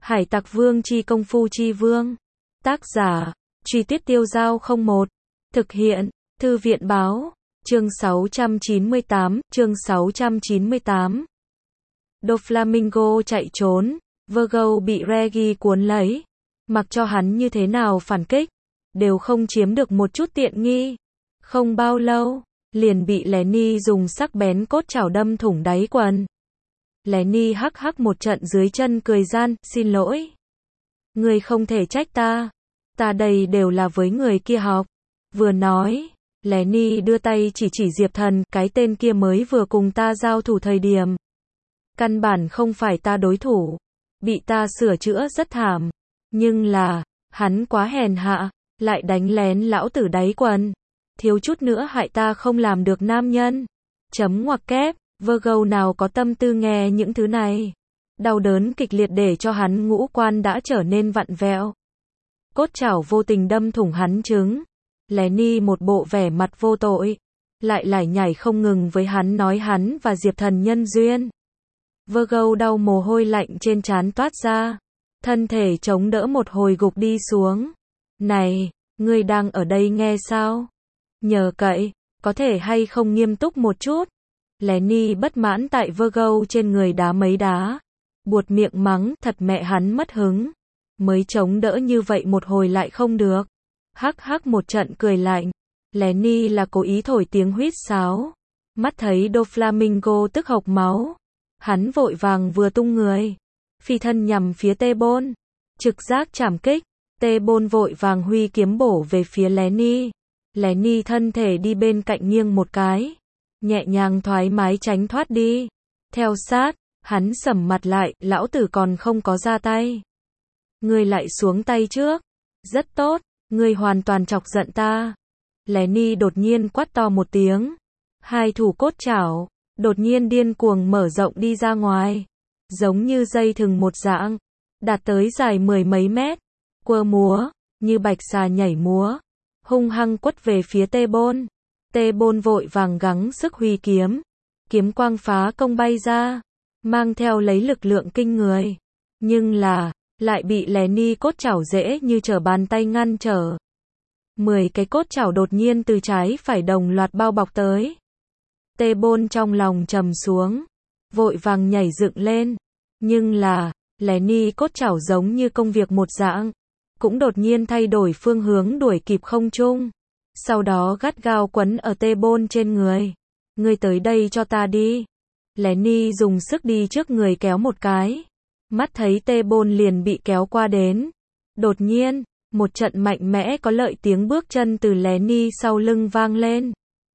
Hải Tặc Vương chi công phu chi vương. Tác giả, Truy Tuyết Tiêu Dao 01. Thực hiện, Thư viện Báo. Chương 698. Doflamingo chạy trốn. Virgo bị Reggie cuốn lấy. Mặc cho hắn như thế nào phản kích, đều không chiếm được một chút tiện nghi. Không bao lâu, liền bị Lenny dùng sắc bén cốt chảo đâm thủng đáy quần. Lenny hắc hắc một trận dưới chân cười gian, xin lỗi. Người không thể trách ta. Ta đây đều là với người kia học. Vừa nói, Lenny đưa tay chỉ Diệp Thần, cái tên kia mới vừa cùng ta giao thủ thời điểm. Căn bản không phải ta đối thủ. Bị ta sửa chữa rất thảm. Nhưng là, hắn quá hèn hạ, lại đánh lén lão tử đáy quần. Thiếu chút nữa hại ta không làm được nam nhân. Chấm ngoặc kép, Virgo nào có tâm tư nghe những thứ này. Đau đớn kịch liệt để cho hắn ngũ quan đã trở nên vặn vẹo. Cốt chảo vô tình đâm thủng hắn trứng. Lenny một bộ vẻ mặt vô tội. Lại lải nhải không ngừng với hắn nói hắn và Diệp Thần nhân duyên. Virgo đau mồ hôi lạnh trên trán toát ra. Thân thể chống đỡ một hồi gục đi xuống. Này, ngươi đang ở đây nghe sao? Nhờ cậy, có thể hay không nghiêm túc một chút? Lenny bất mãn tại Virgo trên người đá mấy đá. Buột miệng mắng, thật mẹ hắn mất hứng. Mới chống đỡ như vậy một hồi lại không được. Hắc hắc một trận cười lạnh. Lenny là cố ý thổi tiếng huýt sáo. Mắt thấy Doflamingo tức hộc máu. Hắn vội vàng vừa tung người. Phi thân nhằm phía T-Bone. Trực giác chảm kích. T-Bone vội vàng huy kiếm bổ về phía Lenny. Lenny thân thể đi bên cạnh nghiêng một cái. Nhẹ nhàng thoải mái tránh thoát đi. Theo sát, hắn sầm mặt lại, lão tử còn không có ra tay. Ngươi lại xuống tay trước. Rất tốt, ngươi hoàn toàn chọc giận ta. Lenny đột nhiên quát to một tiếng. Hai thủ cốt chảo, đột nhiên điên cuồng mở rộng đi ra ngoài. Giống như dây thừng một dạng. Đạt tới dài mười mấy mét. Quơ múa, như bạch xà nhảy múa. Hung hăng quất về phía T-Bone. T-Bone vội vàng gắng sức huy kiếm. Kiếm quang phá công bay ra. Mang theo lấy lực lượng kinh người. Nhưng là, lại bị Lenny cốt chảo dễ như trở bàn tay ngăn trở. 10 cái cốt chảo đột nhiên từ trái phải đồng loạt bao bọc tới. T-Bone trong lòng trầm xuống. Vội vàng nhảy dựng lên. Nhưng là, Lenny cốt chảo giống như công việc một dạng. Cũng đột nhiên thay đổi phương hướng đuổi kịp không trung. Sau đó gắt gao quấn ở T-Bone trên người. Ngươi tới đây cho ta đi. Lenny dùng sức đi trước người kéo một cái. Mắt thấy T-Bone liền bị kéo qua đến. Đột nhiên, một trận mạnh mẽ có lợi tiếng bước chân từ Lenny sau lưng vang lên.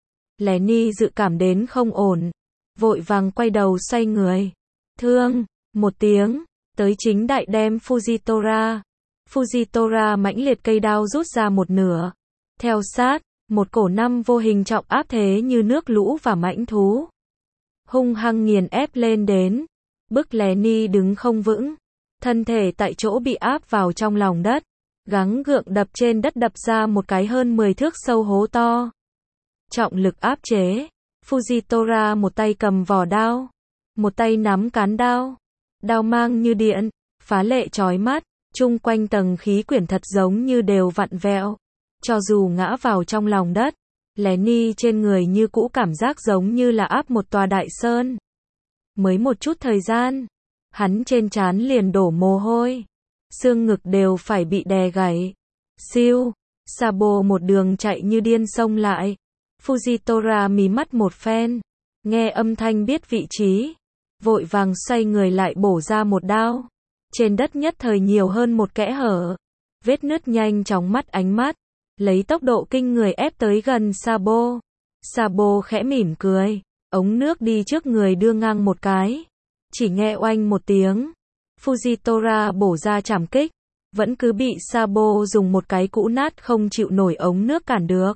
Lenny dự cảm đến không ổn. Vội vàng quay đầu xoay người. Thương, một tiếng, tới chính đại đem Fujitora. Fujitora mãnh liệt cây đao rút ra một nửa. Theo sát, một cổ năm vô hình trọng áp thế như nước lũ và mãnh thú. Hung hăng nghiền ép lên đến. Bức Lenny đứng không vững. Thân thể tại chỗ bị áp vào trong lòng đất. Gắng gượng đập trên đất đập ra một cái hơn 10 thước sâu hố to. Trọng lực áp chế. Fujitora một tay cầm vỏ đao. Một tay nắm cán đao. Đao mang như điện. Phá lệ chói mắt. Chung quanh tầng khí quyển thật giống như đều vặn vẹo. Cho dù ngã vào trong lòng đất, Lenny trên người như cũ cảm giác giống như là áp một tòa đại sơn. Mới một chút thời gian, hắn trên trán liền đổ mồ hôi. Xương ngực đều phải bị đè gãy. Siêu, Sabo một đường chạy như điên xông lại. Fujitora mí mắt một phen. Nghe âm thanh biết vị trí. Vội vàng xoay người lại bổ ra một đao. Trên đất nhất thời nhiều hơn một kẽ hở. Vết nứt nhanh chóng mắt ánh mắt. Lấy tốc độ kinh người ép tới gần Sabo. Sabo khẽ mỉm cười. Ống nước đi trước người đưa ngang một cái. Chỉ nghe oanh một tiếng. Fujitora bổ ra trảm kích. Vẫn cứ bị Sabo dùng một cái cũ nát không chịu nổi ống nước cản được.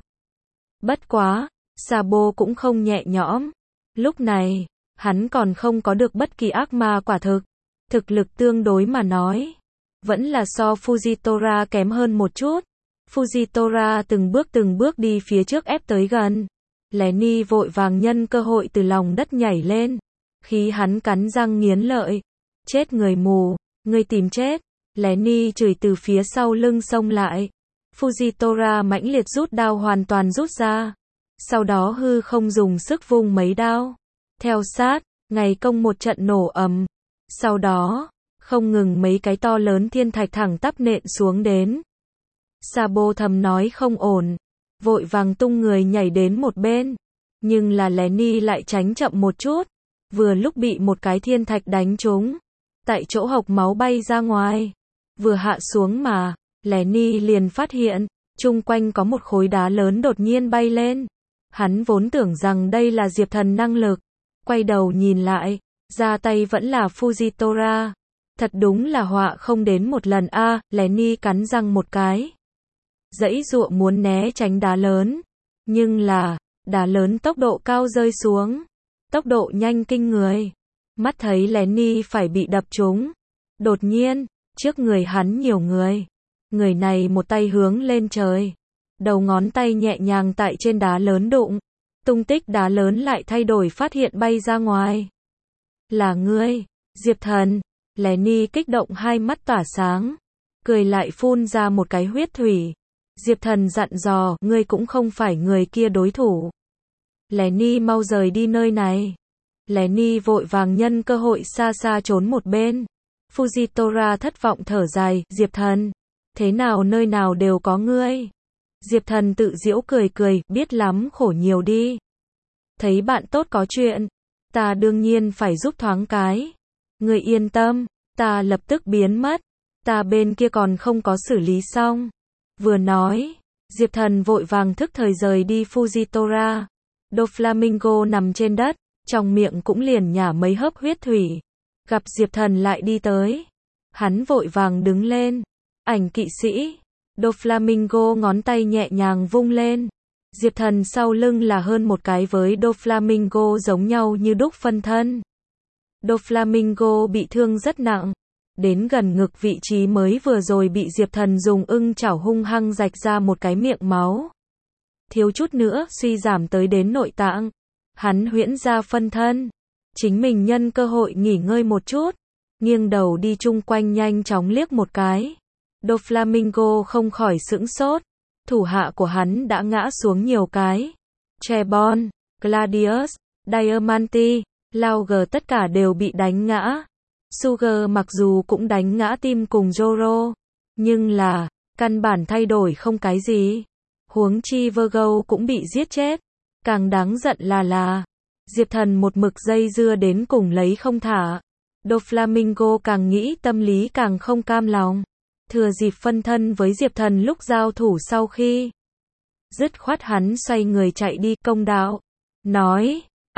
Bất quá, Sabo cũng không nhẹ nhõm. Lúc này, hắn còn không có được bất kỳ ác ma quả thực. Thực lực tương đối mà nói. Vẫn là so Fujitora kém hơn một chút. Fujitora từng bước đi phía trước ép tới gần. Lenny vội vàng nhân cơ hội từ lòng đất nhảy lên. Khi hắn cắn răng nghiến lợi. Chết người mù. Ngươi tìm chết. Lenny chửi từ phía sau lưng xông lại. Fujitora mãnh liệt rút đao hoàn toàn rút ra. Sau đó hư không dùng sức vung mấy đao. Theo sát, ngày công một trận nổ ầm. Sau đó, không ngừng mấy cái to lớn thiên thạch thẳng tắp nện xuống đến. Sabo thầm nói không ổn. Vội vàng tung người nhảy đến một bên. Nhưng là Lenny lại tránh chậm một chút. Vừa lúc bị một cái thiên thạch đánh trúng. Tại chỗ hộc máu bay ra ngoài. Vừa hạ xuống mà, Lenny liền phát hiện, chung quanh có một khối đá lớn đột nhiên bay lên. Hắn vốn tưởng rằng đây là Diệp Thần năng lực. Quay đầu nhìn lại, ra tay vẫn là Fujitora. Thật đúng là họa không đến một lần a. Lenny cắn răng một cái. Giãy giụa muốn né tránh đá lớn. Nhưng là, đá lớn tốc độ cao rơi xuống. Tốc độ nhanh kinh người. Mắt thấy Lenny phải bị đập trúng. Đột nhiên, trước người hắn nhiều người. Người này một tay hướng lên trời. Đầu ngón tay nhẹ nhàng tại trên đá lớn đụng. Tung tích đá lớn lại thay đổi phát hiện bay ra ngoài. Là ngươi, Diệp Thần. Lenny kích động hai mắt tỏa sáng. Cười lại phun ra một cái huyết thủy. Diệp Thần dặn dò, ngươi cũng không phải người kia đối thủ. Lenny mau rời đi nơi này. Lenny vội vàng nhân cơ hội xa xa trốn một bên. Fujitora thất vọng thở dài, Diệp Thần. Thế nào nơi nào đều có ngươi. Diệp Thần tự giễu cười cười, biết lắm khổ nhiều đi. Thấy bạn tốt có chuyện. Ta đương nhiên phải giúp thoáng cái. Ngươi yên tâm, ta lập tức biến mất. Ta bên kia còn không có xử lý xong. Vừa nói, Diệp Thần vội vàng thức thời rời đi Fujitora. Doflamingo nằm trên đất, trong miệng cũng liền nhả mấy hớp huyết thủy. Gặp Diệp Thần lại đi tới. Hắn vội vàng đứng lên. Ảnh kỵ sĩ. Doflamingo ngón tay nhẹ nhàng vung lên. Diệp Thần sau lưng là hơn một cái với Doflamingo giống nhau như đúc phân thân. Doflamingo bị thương rất nặng. Đến gần ngực vị trí mới vừa rồi bị Diệp Thần dùng ưng chảo hung hăng rạch ra một cái miệng máu. Thiếu chút nữa suy giảm tới đến nội tạng. Hắn huyễn ra phân thân. Chính mình nhân cơ hội nghỉ ngơi một chút. Nghiêng đầu đi chung quanh nhanh chóng liếc một cái. Doflamingo không khỏi sững sốt. Thủ hạ của hắn đã ngã xuống nhiều cái. Trebon, Gladius, Diamante, Lauger tất cả đều bị đánh ngã. Sugar mặc dù cũng đánh ngã Tim cùng Zoro. Nhưng là, căn bản thay đổi không cái gì. Huống chi Virgo cũng bị giết chết. Càng đáng giận là Diệp Thần một mực dây dưa đến cùng lấy không thả. Doflamingo càng nghĩ tâm lý càng không cam lòng. Thừa dịp phân thân với Diệp Thần lúc giao thủ sau khi. Dứt khoát hắn xoay người chạy đi công đạo. Nói,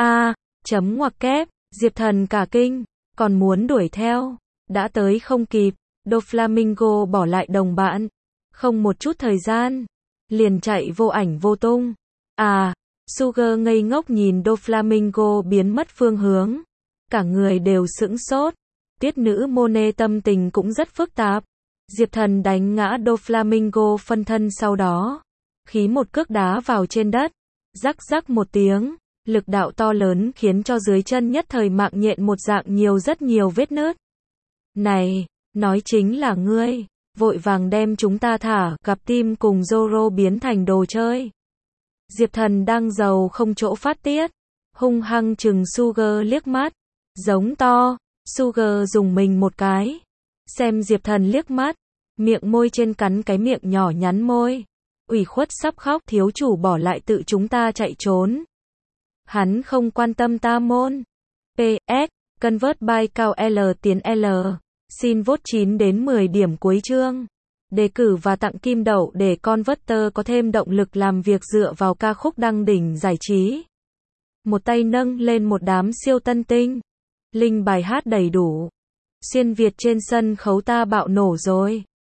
chấm ngoặc kép, Diệp Thần cả kinh, còn muốn đuổi theo. Đã tới không kịp, Doflamingo bỏ lại đồng bạn. Không một chút thời gian. Liền chạy vô ảnh vô tung. Sugar ngây ngốc nhìn Doflamingo biến mất phương hướng. Cả người đều sững sốt. Tiết nữ Monet tâm tình cũng rất phức tạp. Diệp Thần đánh ngã Doflamingo phân thân sau đó. Khí một cước đá vào trên đất. Rắc rắc một tiếng. Lực đạo to lớn khiến cho dưới chân nhất thời mạng nhện một dạng nhiều rất nhiều vết nứt. Này, nói chính là ngươi. Vội vàng đem chúng ta thả, gặp Tim cùng Zoro biến thành đồ chơi. Diệp Thần đang giàu không chỗ phát tiết. Hung hăng chừng Sugar liếc mắt. Giống to. Sugar dùng mình một cái. Xem Diệp Thần liếc mắt. Miệng môi trên cắn cái miệng nhỏ nhắn môi. Ủy khuất sắp khóc, thiếu chủ bỏ lại tự chúng ta chạy trốn. Hắn không quan tâm ta môn. PS. Convert by cao L tiến L. Xin vote 9 đến 10 điểm cuối chương. Đề cử và tặng kim đậu để Converter có thêm động lực làm việc dựa vào ca khúc đăng đỉnh giải trí. Một tay nâng lên một đám siêu tân tinh. Link bài hát đầy đủ. Xuyên Việt trên sân khấu ta bạo nổ rồi.